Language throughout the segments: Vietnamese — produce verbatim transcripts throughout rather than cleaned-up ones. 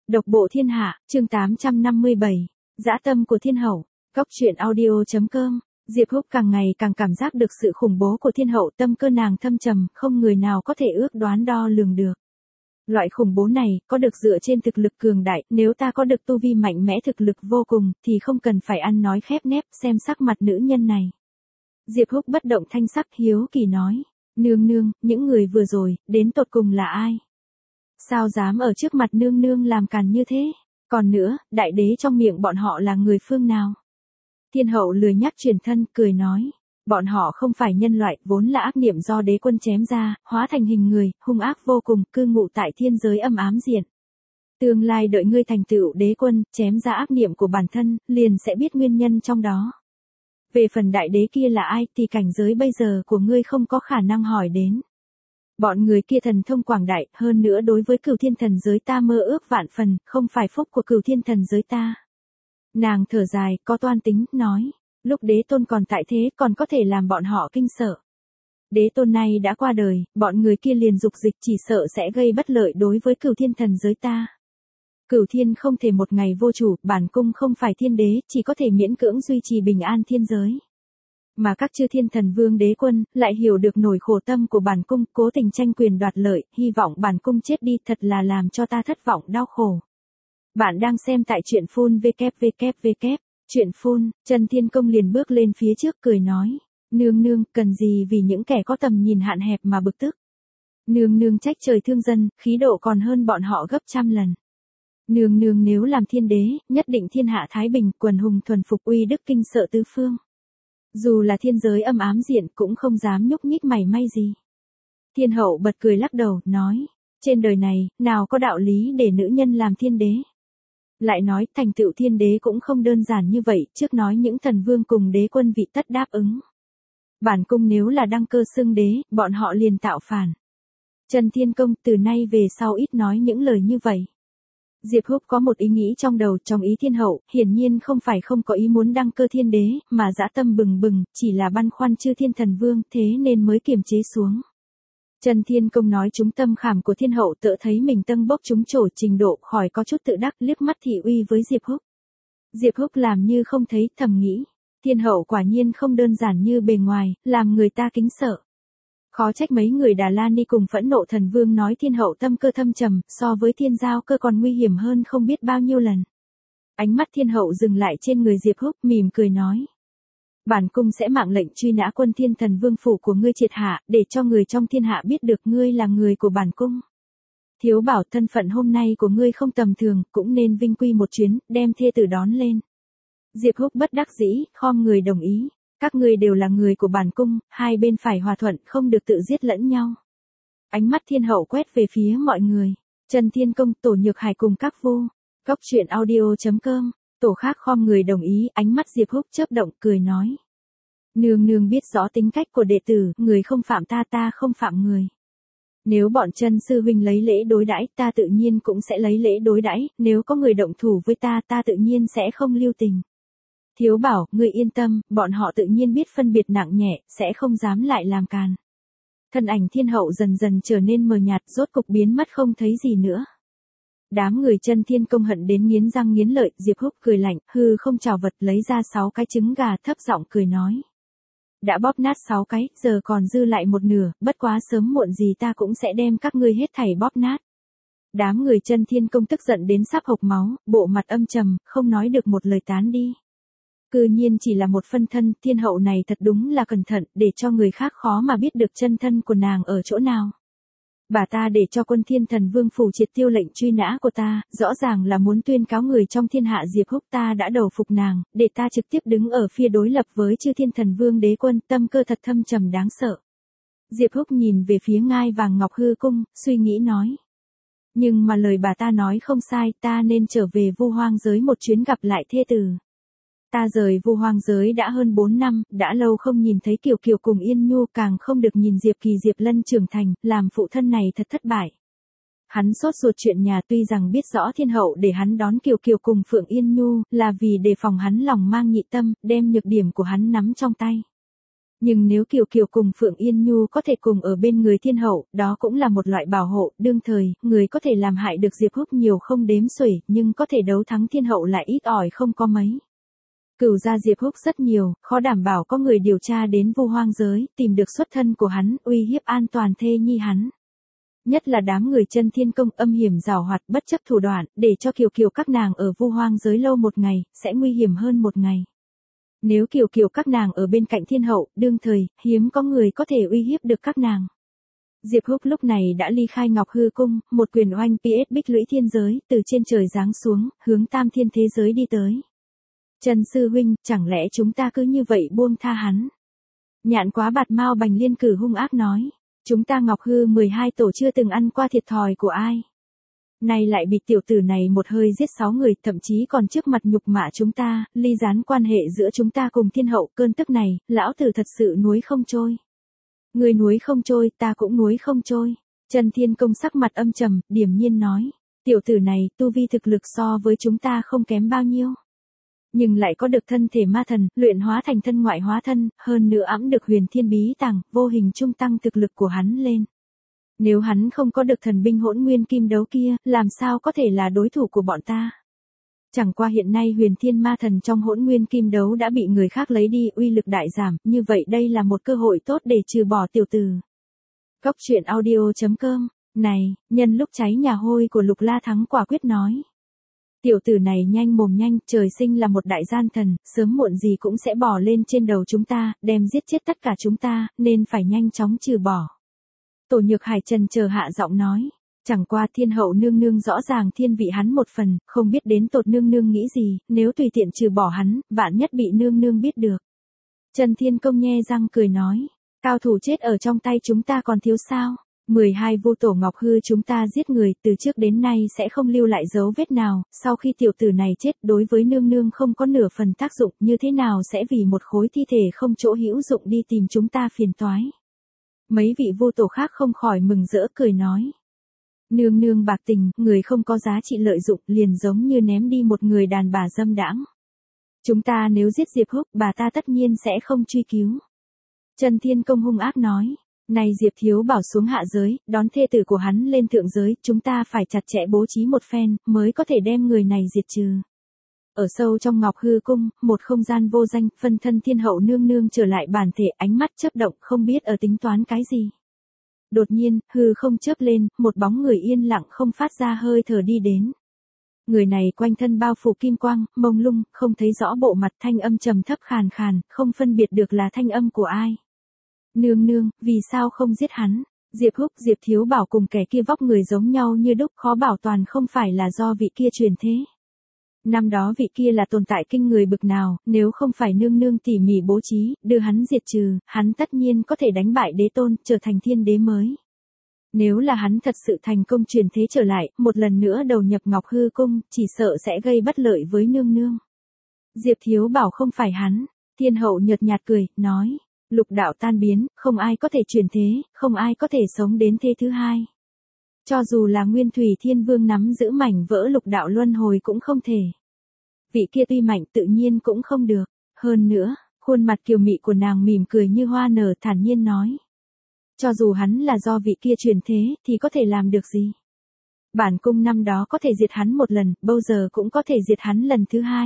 Độc bộ thiên hạ, chương tám trăm năm mươi bảy, dã tâm của thiên hậu, Cóc truyện audio chấm com. Diệp Húc càng ngày càng cảm giác được sự khủng bố của thiên hậu, tâm cơ nàng thâm trầm, không người nào có thể ước đoán đo lường được. Loại khủng bố này, có được dựa trên thực lực cường đại, nếu ta có được tu vi mạnh mẽ thực lực vô cùng, thì không cần phải ăn nói khép nép, xem sắc mặt nữ nhân này. Diệp Húc bất động thanh sắc hiếu kỳ nói, nương nương, những người vừa rồi, đến tột cùng là ai? Sao dám ở trước mặt nương nương làm càn như thế? Còn nữa, đại đế trong miệng bọn họ là người phương nào? Thiên hậu lười nhắc truyền thân, cười nói, bọn họ không phải nhân loại, vốn là ác niệm do đế quân chém ra, hóa thành hình người, hung ác vô cùng, cư ngụ tại thiên giới âm ám diện. Tương lai đợi ngươi thành tựu đế quân, chém ra ác niệm của bản thân, liền sẽ biết nguyên nhân trong đó. Về phần đại đế kia là ai, thì cảnh giới bây giờ của ngươi không có khả năng hỏi đến. Bọn người kia thần thông quảng đại, hơn nữa đối với cửu thiên thần giới ta mơ ước vạn phần, không phải phúc của cửu thiên thần giới ta. Nàng thở dài, có toan tính, nói, lúc đế tôn còn tại thế còn có thể làm bọn họ kinh sợ. Đế tôn này đã qua đời, bọn người kia liền dục dịch chỉ sợ sẽ gây bất lợi đối với cửu thiên thần giới ta. Cửu thiên không thể một ngày vô chủ, bản cung không phải thiên đế, chỉ có thể miễn cưỡng duy trì bình an thiên giới. Mà các chư thiên thần vương đế quân, lại hiểu được nỗi khổ tâm của bản cung, cố tình tranh quyền đoạt lợi, hy vọng bản cung chết đi, thật là làm cho ta thất vọng đau khổ. Bạn đang xem tại truyện phun vê kép vê kép vê kép, truyện phun, Trần Thiên Công liền bước lên phía trước cười nói, nương nương, cần gì vì những kẻ có tầm nhìn hạn hẹp mà bực tức. Nương nương trách trời thương dân, khí độ còn hơn bọn họ gấp trăm lần. Nương nương nếu làm thiên đế, nhất định thiên hạ thái bình, quần hùng thuần phục, uy đức kinh sợ tứ phương. Dù là thiên giới âm ám diện cũng không dám nhúc nhích mảy may gì. Thiên hậu bật cười lắc đầu, nói, trên đời này, nào có đạo lý để nữ nhân làm thiên đế. Lại nói, thành tựu thiên đế cũng không đơn giản như vậy, trước nói những thần vương cùng đế quân vị tất đáp ứng. Bản cung nếu là đăng cơ xưng đế, bọn họ liền tạo phản. Trần Thiên Công từ nay về sau ít nói những lời như vậy. Diệp Húc có một ý nghĩ trong đầu, trong ý thiên hậu, hiển nhiên không phải không có ý muốn đăng cơ thiên đế, mà dã tâm bừng bừng, chỉ là băn khoăn chư thiên thần vương, thế nên mới kiềm chế xuống. Trần Thiên Công nói trúng tâm khảm của thiên hậu, tự thấy mình tâng bốc trúng trổ trình độ, khỏi có chút tự đắc, liếc mắt thị uy với Diệp Húc. Diệp Húc làm như không thấy, thầm nghĩ, thiên hậu quả nhiên không đơn giản như bề ngoài, làm người ta kính sợ. Khó trách mấy người Đà La Ni cùng Phẫn Nộ Thần Vương nói thiên hậu tâm cơ thâm trầm, so với thiên giao cơ còn nguy hiểm hơn không biết bao nhiêu lần. Ánh mắt thiên hậu dừng lại trên người Diệp Húc, mỉm cười nói. Bản cung sẽ mạng lệnh truy nã quân thiên thần vương phủ của ngươi triệt hạ, để cho người trong thiên hạ biết được ngươi là người của bản cung. Thiếu bảo thân phận hôm nay của ngươi không tầm thường, cũng nên vinh quy một chuyến, đem thê tử đón lên. Diệp Húc bất đắc dĩ, khom người đồng ý. Các ngươi đều là người của bản cung, hai bên phải hòa thuận, không được tự giết lẫn nhau. Ánh mắt thiên hậu quét về phía mọi người. Trần Thiên Công, Tổ Nhược Hải cùng các vu. Cóc truyện audio chấm com. Tổ khác khom người đồng ý, ánh mắt Diệp Húc chớp động, cười nói. Nương nương biết rõ tính cách của đệ tử, người không phạm ta, ta không phạm người. Nếu bọn chân sư huynh lấy lễ đối đãi, ta tự nhiên cũng sẽ lấy lễ đối đãi, nếu có người động thủ với ta, ta tự nhiên sẽ không lưu tình. Thiếu bảo, ngươi yên tâm, bọn họ tự nhiên biết phân biệt nặng nhẹ, sẽ không dám lại làm càn. Thân ảnh thiên hậu dần dần trở nên mờ nhạt, rốt cục biến mất không thấy gì nữa. Đám người Chân Thiên Công hận đến nghiến răng nghiến lợi, Diệp Húc cười lạnh, hư không chào vật, lấy ra sáu cái trứng gà, thấp giọng cười nói. Đã bóp nát sáu cái, giờ còn dư lại một nửa, bất quá sớm muộn gì ta cũng sẽ đem các ngươi hết thảy bóp nát. Đám người Chân Thiên Công tức giận đến sắp hộc máu, bộ mặt âm trầm, không nói được một lời, tán đi. Cư nhiên chỉ là một phân thân, thiên hậu này thật đúng là cẩn thận, để cho người khác khó mà biết được chân thân của nàng ở chỗ nào. Bà ta để cho quân thiên thần vương phủ triệt tiêu lệnh truy nã của ta, rõ ràng là muốn tuyên cáo người trong thiên hạ Diệp Húc ta đã đầu phục nàng, để ta trực tiếp đứng ở phía đối lập với chư thiên thần vương đế quân, tâm cơ thật thâm trầm đáng sợ. Diệp Húc nhìn về phía ngai vàng ngọc hư cung, suy nghĩ nói. Nhưng mà lời bà ta nói không sai, ta nên trở về vu hoang giới một chuyến gặp lại thê tử. Ta rời vu hoang giới đã hơn bốn năm, đã lâu không nhìn thấy Kiều Kiều cùng Yên Nhu, càng không được nhìn Diệp Kỳ Diệp Lân trưởng thành, làm phụ thân này thật thất bại. Hắn sốt ruột chuyện nhà, tuy rằng biết rõ thiên hậu để hắn đón Kiều Kiều cùng Phượng Yên Nhu, là vì đề phòng hắn lòng mang nhị tâm, đem nhược điểm của hắn nắm trong tay. Nhưng nếu Kiều Kiều cùng Phượng Yên Nhu có thể cùng ở bên người thiên hậu, đó cũng là một loại bảo hộ, đương thời, người có thể làm hại được Diệp Húc nhiều không đếm xuể, nhưng có thể đấu thắng thiên hậu lại ít ỏi không có mấy. Cửu gia Diệp Húc rất nhiều, khó đảm bảo có người điều tra đến Vu Hoang giới, tìm được xuất thân của hắn, uy hiếp an toàn thê nhi hắn. Nhất là đám người Chân Thiên Công âm hiểm giảo hoạt bất chấp thủ đoạn, để cho Kiều Kiều các nàng ở Vu Hoang giới lâu một ngày, sẽ nguy hiểm hơn một ngày. Nếu Kiều Kiều các nàng ở bên cạnh thiên hậu, đương thời, hiếm có người có thể uy hiếp được các nàng. Diệp Húc lúc này đã ly khai Ngọc Hư Cung, một quyền oanh pê ét bích lũy thiên giới, từ trên trời giáng xuống, hướng tam thiên thế giới đi tới. Trần sư huynh, chẳng lẽ chúng ta cứ như vậy buông tha hắn? Nhạn Quá Bạt Mao Bành Liên Cử hung ác nói, chúng ta Ngọc Hư mười hai tổ chưa từng ăn qua thiệt thòi của ai. Nay lại bị tiểu tử này một hơi giết sáu người, thậm chí còn trước mặt nhục mạ chúng ta, ly gián quan hệ giữa chúng ta cùng thiên hậu, cơn tức này, lão tử thật sự nuối không trôi. Người nuối không trôi, ta cũng nuối không trôi. Trần Thiên Công sắc mặt âm trầm, điềm nhiên nói, tiểu tử này, tu vi thực lực so với chúng ta không kém bao nhiêu. Nhưng lại có được thân thể ma thần, luyện hóa thành thân ngoại hóa thân, hơn nữa ẵm được huyền thiên bí tàng, vô hình trung tăng thực lực của hắn lên. Nếu hắn không có được thần binh hỗn nguyên kim đấu kia, làm sao có thể là đối thủ của bọn ta? Chẳng qua hiện nay huyền thiên ma thần trong hỗn nguyên kim đấu đã bị người khác lấy đi, uy lực đại giảm, như vậy đây là một cơ hội tốt để trừ bỏ tiểu tử. Cốc truyện audio chấm com, này, nhân lúc cháy nhà hôi của Lục La Thắng quả quyết nói. Tiểu tử này nhanh mồm nhanh, trời sinh là một đại gian thần, sớm muộn gì cũng sẽ bò lên trên đầu chúng ta, đem giết chết tất cả chúng ta, nên phải nhanh chóng trừ bỏ. Tổ Nhược Hải trần chờ hạ giọng nói, chẳng qua thiên hậu nương nương rõ ràng thiên vị hắn một phần, không biết đến tột nương nương nghĩ gì, nếu tùy tiện trừ bỏ hắn, vạn nhất bị nương nương biết được. Trần Thiên Công nhe răng cười nói, cao thủ chết ở trong tay chúng ta còn thiếu sao? mười hai Vu tổ Ngọc Hư chúng ta giết người, từ trước đến nay sẽ không lưu lại dấu vết nào, sau khi tiểu tử này chết, đối với nương nương không có nửa phần tác dụng, như thế nào sẽ vì một khối thi thể không chỗ hữu dụng đi tìm chúng ta phiền toái. Mấy vị Vu tổ khác không khỏi mừng rỡ cười nói. Nương nương bạc tình, người không có giá trị lợi dụng, liền giống như ném đi một người đàn bà dâm đãng. Chúng ta nếu giết Diệp Húc, bà ta tất nhiên sẽ không truy cứu. Trần Thiên Công hung ác nói. Này Diệp Thiếu Bảo xuống hạ giới, đón thê tử của hắn lên thượng giới, chúng ta phải chặt chẽ bố trí một phen, mới có thể đem người này diệt trừ. Ở sâu trong Ngọc Hư Cung, một không gian vô danh, phân thân thiên hậu nương nương trở lại bản thể, ánh mắt chớp động, không biết ở tính toán cái gì. Đột nhiên, hư không chớp lên, một bóng người yên lặng không phát ra hơi thở đi đến. Người này quanh thân bao phủ kim quang, mông lung, không thấy rõ bộ mặt, thanh âm trầm thấp khàn khàn, không phân biệt được là thanh âm của ai. Nương nương, vì sao không giết hắn? Diệp Húc, Diệp Thiếu Bảo cùng kẻ kia vóc người giống nhau như đúc, khó bảo toàn không phải là do vị kia truyền thế. Năm đó vị kia là tồn tại kinh người bực nào, nếu không phải nương nương tỉ mỉ bố trí, đưa hắn diệt trừ, hắn tất nhiên có thể đánh bại đế tôn, trở thành thiên đế mới. Nếu là hắn thật sự thành công truyền thế trở lại, một lần nữa đầu nhập Ngọc Hư Cung, chỉ sợ sẽ gây bất lợi với nương nương. Diệp Thiếu Bảo không phải hắn, thiên hậu nhợt nhạt cười, nói. Lục đạo tan biến, không ai có thể truyền thế, không ai có thể sống đến thế thứ hai. Cho dù là Nguyên Thủy Thiên Vương nắm giữ mảnh vỡ lục đạo luân hồi cũng không thể. Vị kia tuy mạnh tự nhiên cũng không được. Hơn nữa, khuôn mặt kiều mị của nàng mỉm cười như hoa nở, thản nhiên nói. Cho dù hắn là do vị kia truyền thế, thì có thể làm được gì? Bản cung năm đó có thể diệt hắn một lần, bao giờ cũng có thể diệt hắn lần thứ hai.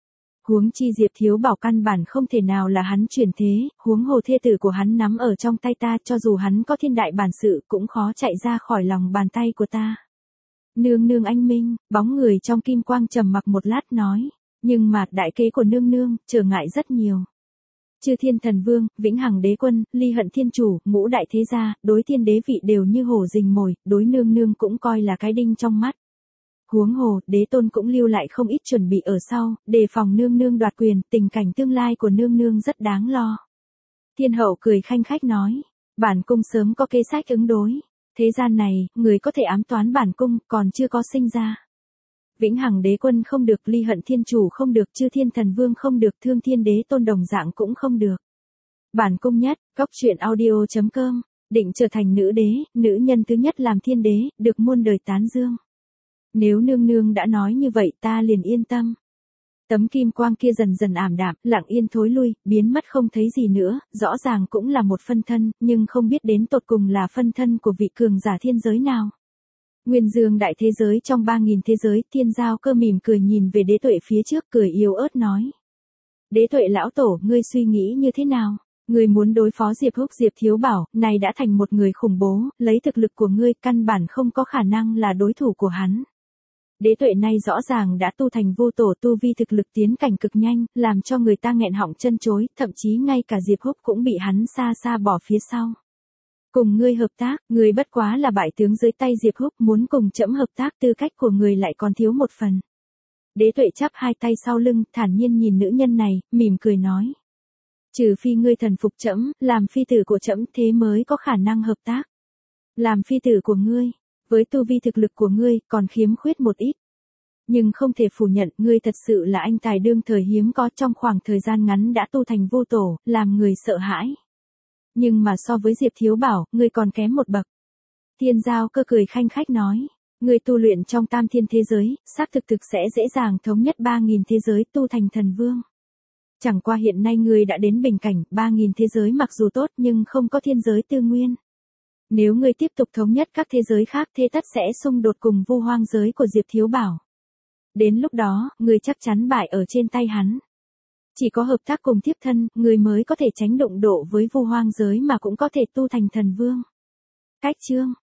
Huống chi Diệp Thiếu Bảo căn bản không thể nào là hắn truyền thế, huống hồ thê tử của hắn nắm ở trong tay ta, cho dù hắn có thiên đại bản sự cũng khó chạy ra khỏi lòng bàn tay của ta. Nương nương anh minh, bóng người trong kim quang trầm mặc một lát nói, nhưng mà đại kế của nương nương, trở ngại rất nhiều. Chư Thiên Thần Vương, Vĩnh Hằng Đế Quân, Ly Hận Thiên Chủ, ngũ đại thế gia, đối thiên đế vị đều như hổ rình mồi, đối nương nương cũng coi là cái đinh trong mắt. Huống hồ, đế tôn cũng lưu lại không ít chuẩn bị ở sau, đề phòng nương nương đoạt quyền, tình cảnh tương lai của nương nương rất đáng lo. Thiên hậu cười khanh khách nói, bản cung sớm có kế sách ứng đối. Thế gian này, người có thể ám toán bản cung, còn chưa có sinh ra. Vĩnh Hằng Đế Quân không được, Ly Hận Thiên Chủ không được, Chư Thiên Thần Vương không được, Thương Thiên Đế Tôn đồng dạng cũng không được. Bản cung nhất, cốc truyện audio chấm com, định trở thành nữ đế, nữ nhân thứ nhất làm thiên đế, được muôn đời tán dương. Nếu nương nương đã nói như vậy ta liền yên tâm. Tấm kim quang kia dần dần ảm đạm, lặng yên thối lui, biến mất không thấy gì nữa, rõ ràng cũng là một phân thân, nhưng không biết đến tột cùng là phân thân của vị cường giả thiên giới nào. Nguyên dương đại thế giới trong ba nghìn thế giới, Thiên Giao Cơ mỉm cười nhìn về Đế Tuệ phía trước, cười yếu ớt nói. Đế Tuệ lão tổ, ngươi suy nghĩ như thế nào? Ngươi muốn đối phó Diệp Húc Diệp Thiếu Bảo, này đã thành một người khủng bố, lấy thực lực của ngươi, căn bản không có khả năng là đối thủ của hắn. Đế Tuệ này rõ ràng đã tu thành vô tổ, tu vi thực lực tiến cảnh cực nhanh, làm cho người ta nghẹn họng chân chối, thậm chí ngay cả Diệp Húc cũng bị hắn xa xa bỏ phía sau. Cùng ngươi hợp tác, ngươi bất quá là bại tướng dưới tay Diệp Húc, muốn cùng trẫm hợp tác, tư cách của ngươi lại còn thiếu một phần. Đế Tuệ chắp hai tay sau lưng, thản nhiên nhìn nữ nhân này, mỉm cười nói. Trừ phi ngươi thần phục trẫm, làm phi tử của trẫm, thế mới có khả năng hợp tác. Làm phi tử của ngươi, với tu vi thực lực của ngươi, còn khiếm khuyết một ít. Nhưng không thể phủ nhận, ngươi thật sự là anh tài đương thời hiếm có, trong khoảng thời gian ngắn đã tu thành vô tổ, làm người sợ hãi. Nhưng mà so với Diệp Thiếu Bảo, ngươi còn kém một bậc. Thiên Giao Cơ cười khanh khách nói. Ngươi tu luyện trong tam thiên thế giới, xác thực thực sẽ dễ dàng thống nhất ba nghìn thế giới, tu thành thần vương. Chẳng qua hiện nay ngươi đã đến bình cảnh, ba nghìn thế giới mặc dù tốt nhưng không có thiên giới tư nguyên. Nếu ngươi tiếp tục thống nhất các thế giới khác, thế tất sẽ xung đột cùng Vu Hoang giới của Diệp Thiếu Bảo. Đến lúc đó, ngươi chắc chắn bại ở trên tay hắn. Chỉ có hợp tác cùng tiếp thân, ngươi mới có thể tránh đụng độ với Vu Hoang giới mà cũng có thể tu thành thần vương. Cách chương